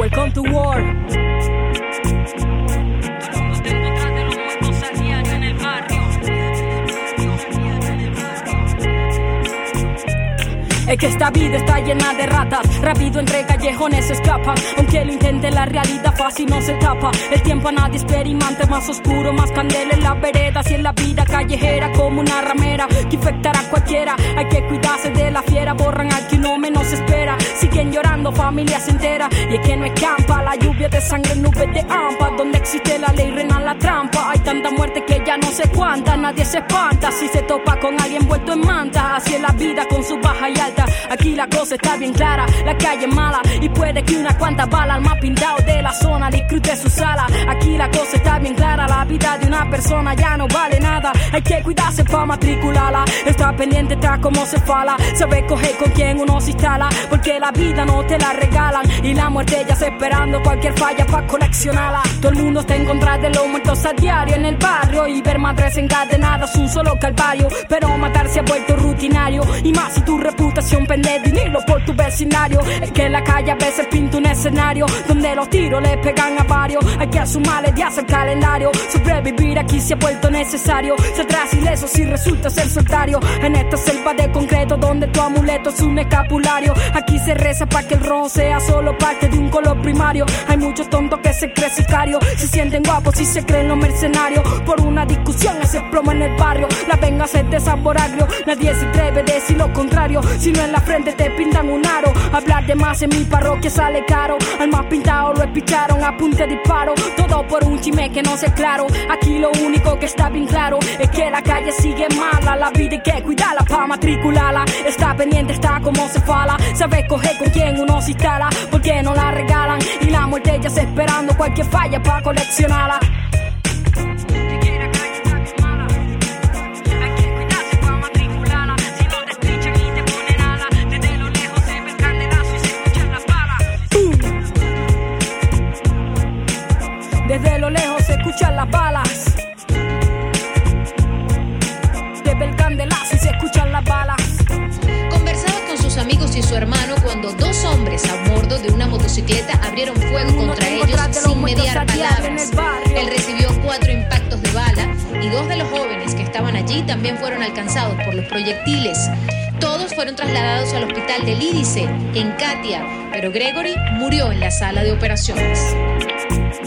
welcome to war. Es que esta vida está llena de ratas, rápido entre callejones se escapan. Aunque lo intente, la realidad fácil no se tapa. El tiempo a nadie experimenta, más oscuro, más candela en las veredas. Y en la vida callejera como una ramera que infectará a cualquiera. Hay que cuidarse de la fiera, borran al que uno menos espera. Siguen llorando familias enteras, y es que no escampa la lluvia de sangre, nubes de hampa. Donde existe la ley reina la trampa. Hay tanta muerte que ya no sé cuánta, nadie se espanta si se topa con alguien envuelto en manta. Así es la vida con su baja y alta. Aquí la cosa está bien clara, la calle es mala y puede que unas cuantas balas al más pintado de la zona disfrute su sala. Aquí la cosa está bien clara, la vida de una persona ya no vale nada. Hay que cuidarse pa' matricularla, está pendiente, está como se fala. Saber coger con quien uno se instala, porque la vida no te la regalan y la muerte ya se esperando cualquier falla pa' coleccionarla. Todo el mundo está en contra de los muertos a diario en el barrio, y ver madres encadenadas un solo calvario. Pero matar se ha vuelto rutinario, y más si tu reputación pende de un hilo por tu vecindario. Es que en la calle a veces pinta un escenario donde los tiros le pegan a varios. Hay que sumarle días al calendario, sobrevivir aquí se ha vuelto necesario. Saldrás ileso si resulta ser soltario en esta selva de concreto donde tu amuleto es un escapulario. Aquí se reza para que el rojo sea solo parte de un color primario. Hay muchos tontos que se creen sicarios, se sienten guapos y se creen los mercenarios. Por una discusión ese plomo en el barrio, la venganza es de sabor agrio. Nadie se atreve a decir lo contrario, si no en la frente te pintan un aro. Hablar de más en mi parroquia sale caro, al más pintado lo espicharon a punta de disparo. Todo por un chisme que no sé claro. Aquí lo único que está bien claro es que la calle sigue mala, la vida hay que cuidarla pa' matricularla. Está pendiente, está como se fala, sabe coger con quién uno se instala, porque no la regalan y la muerte ya se esperando cualquier falla pa' coleccionarla. Desde lo lejos se escuchan las balas, desde el candelazo y se escuchan las balas. Conversaba con sus amigos y su hermano cuando dos hombres a bordo de una motocicleta abrieron fuego contra ellos sin mediar palabras. Él recibió 4 impactos de bala y 2 de los jóvenes que estaban allí también fueron alcanzados por los proyectiles. Todos fueron trasladados al hospital del Lídice, en Catia, pero Gregory murió en la sala de operaciones.